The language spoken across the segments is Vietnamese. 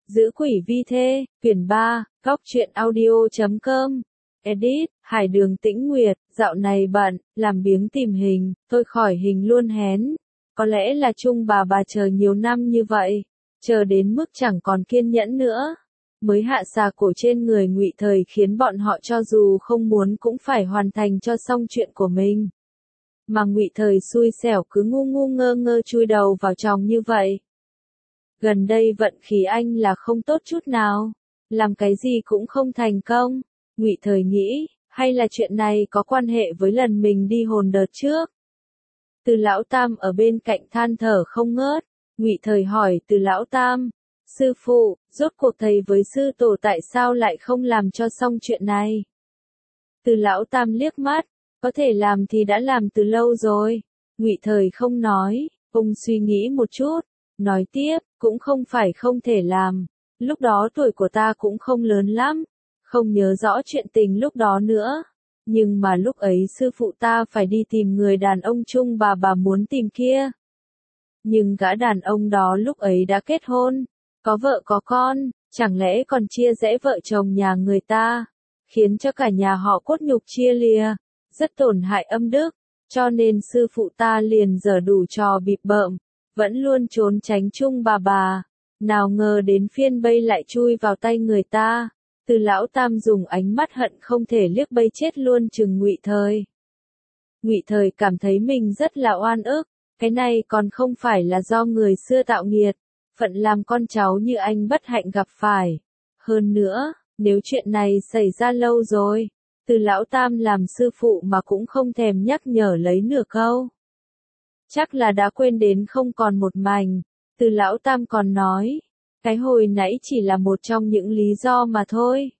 Giữ quỷ vi thê, quyển 3, góc truyện audio.com. Edit, Hải Đường Tĩnh Nguyệt, dạo này bận, làm biếng tìm hình, tôi khỏi hình luôn hén. Có lẽ là chung bà chờ nhiều năm như vậy, chờ đến mức chẳng còn kiên nhẫn nữa. Mới hạ xà cổ trên người Ngụy Thời khiến bọn họ cho dù không muốn cũng phải hoàn thành cho xong chuyện của mình. Mà Ngụy Thời xui xẻo cứ ngu ngơ chui đầu vào chòng như vậy. Gần đây vận khí anh là không tốt chút nào, làm cái gì cũng không thành công. Ngụy Thời nghĩ, hay là chuyện này có quan hệ với lần mình đi hồn đợt trước. Từ Lão Tam ở bên cạnh than thở không ngớt. Ngụy Thời hỏi Từ Lão Tam, sư phụ, rốt cuộc thầy với sư tổ tại sao lại không làm cho xong chuyện này? Từ Lão Tam liếc mắt, có thể làm thì đã làm từ lâu rồi. Ngụy Thời không nói, ông suy nghĩ một chút, nói tiếp, cũng không phải không thể làm. Lúc đó tuổi của ta cũng không lớn lắm, không nhớ rõ chuyện tình lúc đó nữa. Nhưng mà lúc ấy sư phụ ta phải đi tìm người đàn ông chung bà muốn tìm kia. Nhưng gã đàn ông đó lúc ấy đã kết hôn, có vợ có con, chẳng lẽ còn chia rẽ vợ chồng nhà người ta, khiến cho cả nhà họ cốt nhục chia lìa, rất tổn hại âm đức, cho nên sư phụ ta liền giở đủ trò bịp bợm, vẫn luôn trốn tránh chung bà. Nào ngờ đến phiên bây lại chui vào tay người ta. Từ Lão Tam dùng ánh mắt hận không thể liếc bây chết luôn chừng Ngụy Thời. Ngụy Thời cảm thấy mình rất là oan ức, cái này còn không phải là do người xưa tạo nghiệt, phận làm con cháu như anh bất hạnh gặp phải. Hơn nữa, nếu chuyện này xảy ra lâu rồi, Từ Lão Tam làm sư phụ mà cũng không thèm nhắc nhở lấy nửa câu. Chắc là đã quên đến không còn một mảnh. Từ Lão Tam còn nói, cái hồi nãy chỉ là một trong những lý do mà thôi.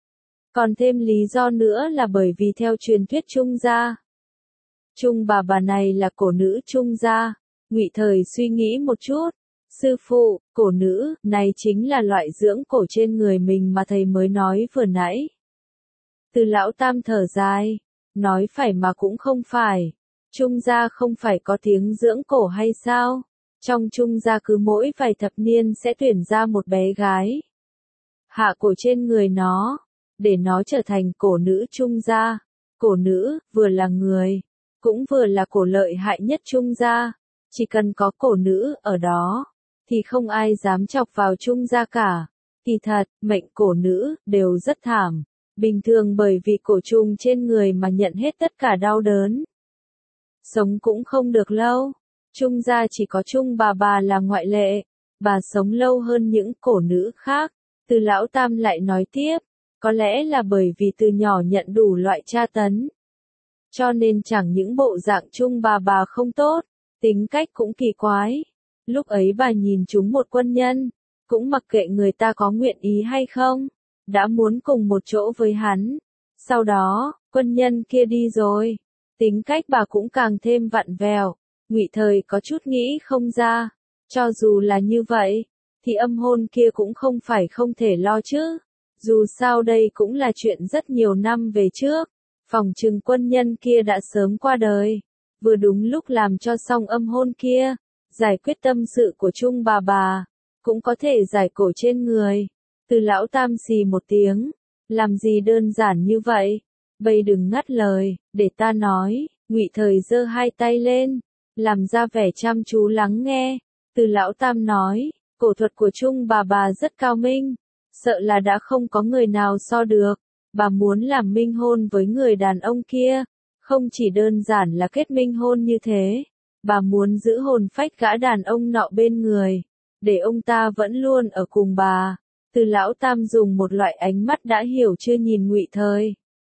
Còn thêm lý do nữa là bởi vì theo truyền thuyết Chung gia, Chung bà này là cổ nữ Chung gia. Ngụy Thời suy nghĩ một chút, sư phụ, cổ nữ này chính là loại dưỡng cổ trên người mình mà thầy mới nói vừa nãy. Từ Lão Tam thở dài, nói phải mà cũng không phải. Chung gia không phải có tiếng dưỡng cổ hay sao? Trong Chung gia cứ mỗi vài thập niên sẽ tuyển ra một bé gái, hạ cổ trên người nó, để nó trở thành cổ nữ Chung gia. Cổ nữ, vừa là người, cũng vừa là cổ lợi hại nhất Chung gia. Chỉ cần có cổ nữ ở đó, thì không ai dám chọc vào Chung gia cả. Kỳ thật, mệnh cổ nữ đều rất thảm, bình thường bởi vì cổ trùng trên người mà nhận hết tất cả đau đớn. Sống cũng không được lâu. Chung gia chỉ có Chung bà là ngoại lệ, bà sống lâu hơn những cổ nữ khác. Từ Lão Tam lại nói tiếp, có lẽ là bởi vì từ nhỏ nhận đủ loại tra tấn, cho nên chẳng những bộ dạng Chung bà không tốt, tính cách cũng kỳ quái. Lúc ấy bà nhìn chúng một quân nhân, cũng mặc kệ người ta có nguyện ý hay không, đã muốn cùng một chỗ với hắn. Sau đó, quân nhân kia đi rồi, tính cách bà cũng càng thêm vặn vẹo. Ngụy Thời có chút nghĩ không ra, cho dù là như vậy, thì âm hôn kia cũng không phải không thể lo chứ. Dù sao đây cũng là chuyện rất nhiều năm về trước, phòng trừng quân nhân kia đã sớm qua đời, vừa đúng lúc làm cho xong âm hôn kia, giải quyết tâm sự của Chung bà, cũng có thể giải cổ trên người. Từ Lão Tam xì một tiếng, làm gì đơn giản như vậy, bây đừng ngắt lời, để ta nói. Ngụy Thời giơ hai tay lên, làm ra vẻ chăm chú lắng nghe. Từ Lão Tam nói, cổ thuật của Chung bà rất cao minh, sợ là đã không có người nào so được. Bà muốn làm minh hôn với người đàn ông kia, không chỉ đơn giản là kết minh hôn như thế, bà muốn giữ hồn phách gã đàn ông nọ bên người, để ông ta vẫn luôn ở cùng bà. Từ Lão Tam dùng một loại ánh mắt đã hiểu chưa nhìn Ngụy Thời.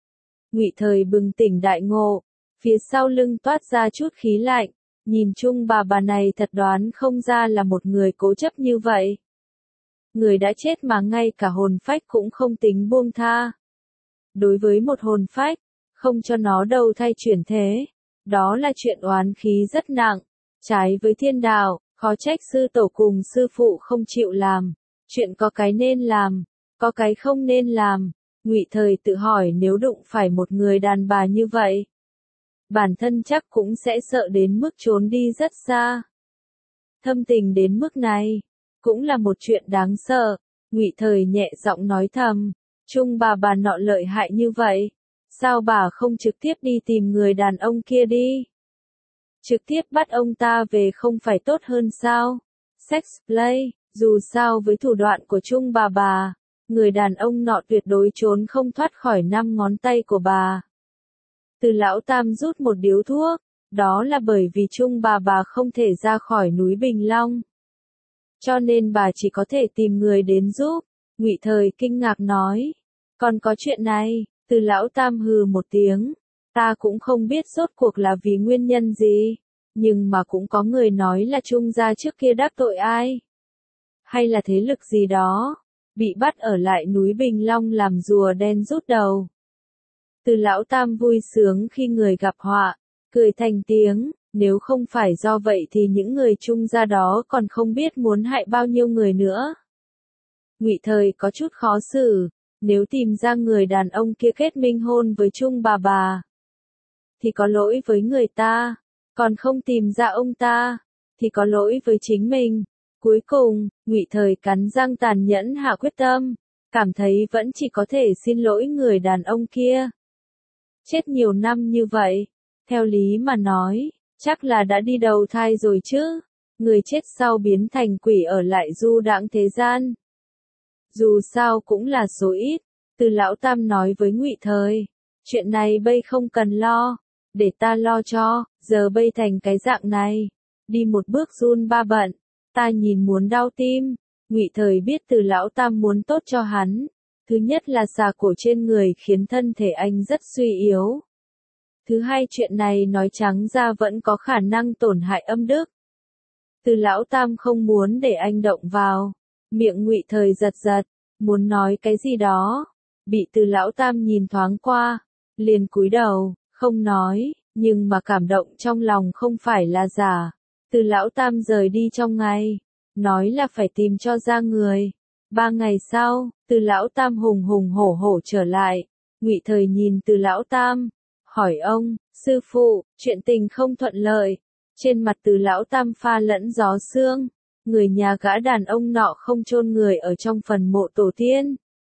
Ngụy Thời bừng tỉnh đại ngộ, phía sau lưng toát ra chút khí lạnh, nhìn chung bà này thật đoán không ra là một người cố chấp như vậy. Người đã chết mà ngay cả hồn phách cũng không tính buông tha. Đối với một hồn phách, không cho nó đầu thai chuyển thế, đó là chuyện oán khí rất nặng, trái với thiên đạo, khó trách sư tổ cùng sư phụ không chịu làm. Chuyện có cái nên làm, có cái không nên làm. Ngụy Thời tự hỏi nếu đụng phải một người đàn bà như vậy, bản thân chắc cũng sẽ sợ đến mức trốn đi rất xa. Thâm tình đến mức này, cũng là một chuyện đáng sợ. Ngụy Thời nhẹ giọng nói thầm, Trung bà nọ lợi hại như vậy, sao bà không trực tiếp đi tìm người đàn ông kia đi? Trực tiếp bắt ông ta về không phải tốt hơn sao? Sex play, dù sao với thủ đoạn của Trung bà, người đàn ông nọ tuyệt đối trốn không thoát khỏi 5 ngón tay của bà. Từ lão Tam rút một điếu thuốc, đó là bởi vì Trung bà không thể ra khỏi núi Bình Long. Cho nên bà chỉ có thể tìm người đến giúp. Ngụy Thời kinh ngạc nói, còn có chuyện này. Từ lão Tam hừ một tiếng, ta cũng không biết rốt cuộc là vì nguyên nhân gì, nhưng mà cũng có người nói là Trung gia trước kia đắc tội ai, hay là thế lực gì đó, bị bắt ở lại núi Bình Long làm rùa đen rút đầu. Từ lão Tam vui sướng khi người gặp họa, cười thành tiếng, nếu không phải do vậy thì những người Trung gia đó còn không biết muốn hại bao nhiêu người nữa. Ngụy Thời có chút khó xử. Nếu tìm ra người đàn ông kia kết minh hôn với Trung bà, thì có lỗi với người ta, còn không tìm ra ông ta, thì có lỗi với chính mình. Cuối cùng, Ngụy Thời cắn răng tàn nhẫn hạ quyết tâm, cảm thấy vẫn chỉ có thể xin lỗi người đàn ông kia. Chết nhiều năm như vậy, theo lý mà nói, chắc là đã đi đầu thai rồi chứ, người chết sau biến thành quỷ ở lại du đãng thế gian. Dù sao cũng là số ít, Từ lão Tam nói với Ngụy Thời, chuyện này bây không cần lo, để ta lo cho, giờ bây thành cái dạng này, đi một bước run ba bận, ta nhìn muốn đau tim. Ngụy Thời biết Từ lão Tam muốn tốt cho hắn, thứ nhất là xà cổ trên người khiến thân thể anh rất suy yếu. Thứ hai chuyện này nói trắng ra vẫn có khả năng tổn hại âm đức. Từ lão Tam không muốn để anh động vào, miệng Ngụy Thời giật giật, muốn nói cái gì đó, bị Từ lão Tam nhìn thoáng qua, liền cúi đầu, không nói, nhưng mà cảm động trong lòng không phải là giả. Từ lão Tam rời đi trong ngày, nói là phải tìm cho ra người. 3 ngày sau, Từ lão Tam hùng hùng hổ hổ trở lại. Ngụy Thời nhìn Từ lão Tam, hỏi ông, sư phụ, chuyện tình không thuận lợi. Trên mặt Từ lão Tam pha lẫn gió sương, người nhà gã đàn ông nọ không chôn người ở trong phần mộ tổ tiên,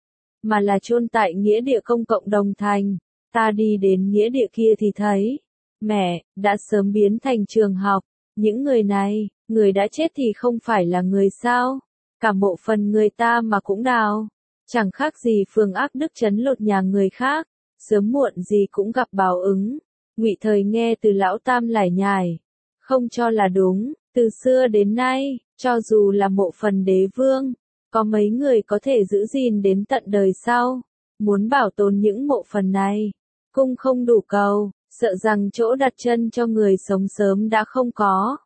mà là chôn tại nghĩa địa công cộng Đồng Thành. Ta đi đến nghĩa địa kia thì thấy, mẹ, đã sớm biến thành trường học. Những người này, người đã chết thì không phải là người sao? Cả mộ phần người ta mà cũng đào. Chẳng khác gì phường ác đức trấn lột nhà người khác, sớm muộn gì cũng gặp báo ứng. Ngụy Thời nghe Từ lão Tam lải nhải, không cho là đúng, từ xưa đến nay, cho dù là mộ phần đế vương, có mấy người có thể giữ gìn đến tận đời sau. Muốn bảo tồn những mộ phần này, cung không đủ cầu, sợ rằng chỗ đặt chân cho người sống sớm đã không có.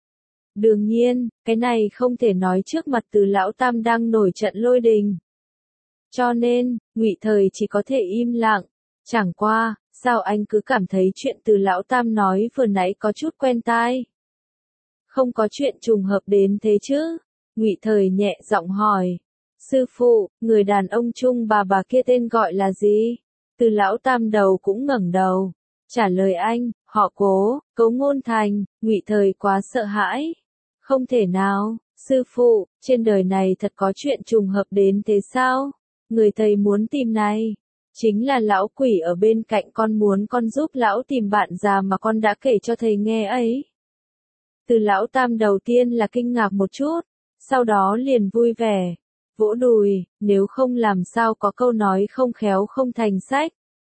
Đương nhiên, cái này không thể nói trước mặt Từ lão Tam đang nổi trận lôi đình. Cho nên, Ngụy Thời chỉ có thể im lặng. Chẳng qua, sao anh cứ cảm thấy chuyện Từ lão Tam nói vừa nãy có chút quen tai? Không có chuyện trùng hợp đến thế chứ? Ngụy Thời nhẹ giọng hỏi. Sư phụ, người đàn ông Trung bà kia tên gọi là gì? Từ lão Tam đầu cũng ngẩng đầu, trả lời anh, họ Cố, Cố Ngôn Thành. Ngụy Thời quá sợ hãi. Không thể nào, sư phụ, trên đời này thật có chuyện trùng hợp đến thế sao? Người thầy muốn tìm này, chính là lão quỷ ở bên cạnh con muốn con giúp lão tìm bạn già mà con đã kể cho thầy nghe ấy. Từ lão Tam đầu tiên là kinh ngạc một chút, sau đó liền vui vẻ, vỗ đùi, nếu không làm sao có câu nói không khéo không thành sách.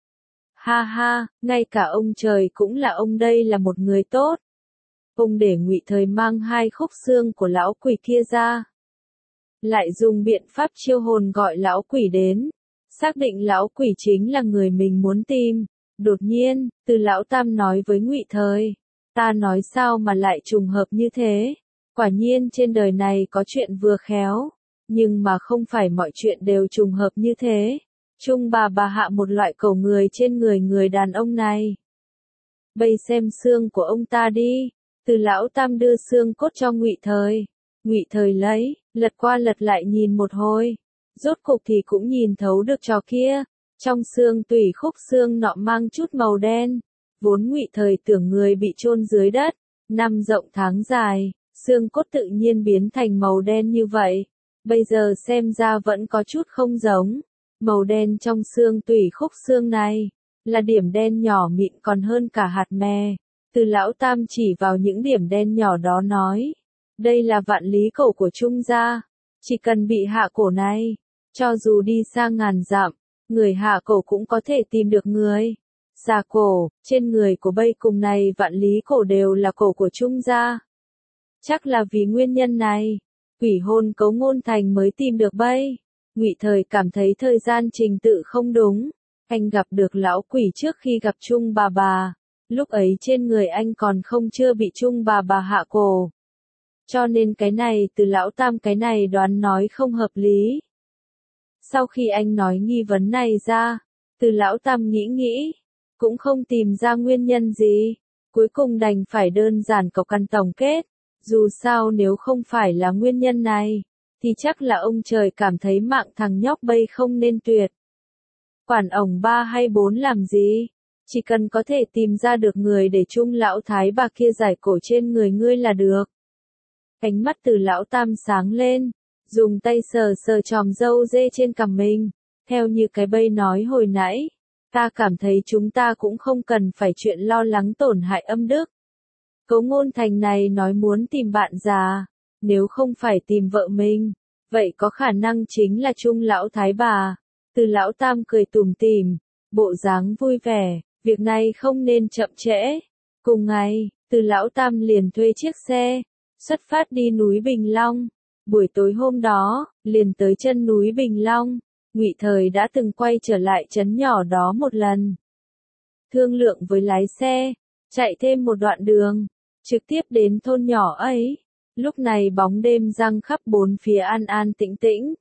Ha ha, ngay cả ông trời cũng là ông đây là một người tốt. Ông để Ngụy Thời mang 2 khúc xương của lão quỷ kia ra, lại dùng biện pháp chiêu hồn gọi lão quỷ đến, xác định lão quỷ chính là người mình muốn tìm. Đột nhiên, Từ lão Tam nói với Ngụy Thời, ta nói sao mà lại trùng hợp như thế? Quả nhiên trên đời này có chuyện vừa khéo, nhưng mà không phải mọi chuyện đều trùng hợp như thế. Trung bà hạ một loại cầu người trên người người đàn ông này. Bây xem xương của ông ta đi. Từ lão Tam đưa xương cốt cho Ngụy Thời. Ngụy Thời lấy, lật qua lật lại nhìn một hồi. Rốt cục thì cũng nhìn thấu được trò kia. Trong xương tủy khúc xương nọ mang chút màu đen. Vốn Ngụy Thời tưởng người bị chôn dưới đất, năm rộng tháng dài, xương cốt tự nhiên biến thành màu đen như vậy. bây giờ xem ra vẫn có chút không giống. Màu đen trong xương tủy khúc xương này, là điểm đen nhỏ mịn còn hơn cả hạt me. Từ lão tam chỉ vào những điểm đen nhỏ đó nói. Đây là vạn lý cổ của Trung gia. Chỉ cần bị hạ cổ này, cho dù đi xa ngàn dặm, người hạ cổ cũng có thể tìm được người. Xà cổ, trên người của bây cùng này vạn lý cổ đều là cổ của Trung gia. Chắc là vì nguyên nhân này, quỷ hồn Cấu Ngôn Thành mới tìm được bây. Ngụy Thời cảm thấy thời gian trình tự không đúng. Anh gặp được lão quỷ trước khi gặp Trung bà. Lúc ấy trên người anh còn chưa bị Trung bà hạ cổ. Cho nên cái này từ lão tam cái này đoán nói không hợp lý. Sau khi anh nói nghi vấn này ra, từ lão tam nghĩ, cũng không tìm ra nguyên nhân gì. Cuối cùng đành phải đơn giản cộc căn tổng kết. Dù sao nếu không phải là nguyên nhân này, thì chắc là ông trời cảm thấy mạng thằng nhóc bây không nên tuyệt. Quản ổng 3 hay 4 làm gì? Chỉ cần có thể tìm ra được người để Trung lão thái bà kia giải cổ trên người ngươi là được. Ánh mắt từ lão tam sáng lên, dùng tay sờ chòm râu dê trên cằm mình, theo như cái bây nói hồi nãy, ta cảm thấy chúng ta cũng không cần phải chuyện lo lắng tổn hại âm đức. Cấu Ngôn Thành này nói muốn tìm bạn già, nếu không phải tìm vợ mình, vậy có khả năng chính là Trung lão thái bà. Từ lão tam cười tủm tỉm, bộ dáng vui vẻ, việc này không nên chậm trễ. Cùng ngày, từ lão tam liền thuê chiếc xe, xuất phát đi núi Bình Long. Buổi tối hôm đó, liền tới chân núi Bình Long, Ngụy Thời đã từng quay trở lại trấn nhỏ đó một lần. Thương lượng với lái xe, chạy thêm một đoạn đường, trực tiếp đến thôn nhỏ ấy. Lúc này bóng đêm giăng khắp bốn phía an an tĩnh tĩnh.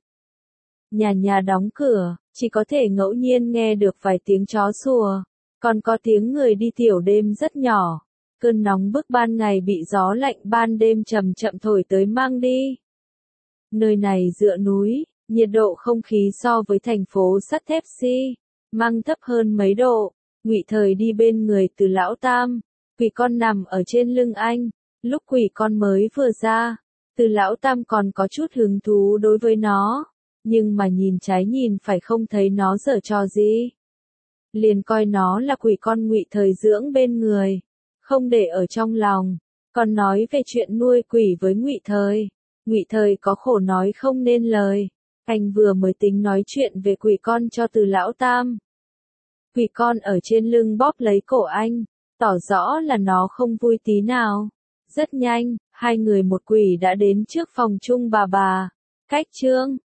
Nhà đóng cửa, chỉ có thể ngẫu nhiên nghe được vài tiếng chó sủa, còn có tiếng người đi tiểu đêm rất nhỏ. Cơn nóng bức ban ngày bị gió lạnh ban đêm chậm chậm thổi tới mang đi. Nơi này dựa núi, nhiệt độ không khí so với thành phố sắt thép xi măng thấp hơn mấy độ. Ngụy Thời đi bên người từ lão tam, quỷ con nằm ở trên lưng anh. Lúc quỷ con mới vừa ra, từ lão tam còn có chút hứng thú đối với nó, nhưng mà nhìn trái nhìn phải không thấy nó giở trò gì. Liền coi nó là quỷ con Ngụy Thời dưỡng bên người, không để ở trong lòng, còn nói về chuyện nuôi quỷ với Ngụy Thời. Ngụy Thời có khổ nói không nên lời, anh vừa mới tính nói chuyện về quỷ con cho từ lão tam. Quỷ con ở trên lưng bóp lấy cổ anh, tỏ rõ là nó không vui tí nào. Rất nhanh, hai người một quỷ đã đến trước phòng Trung bà. Cách chương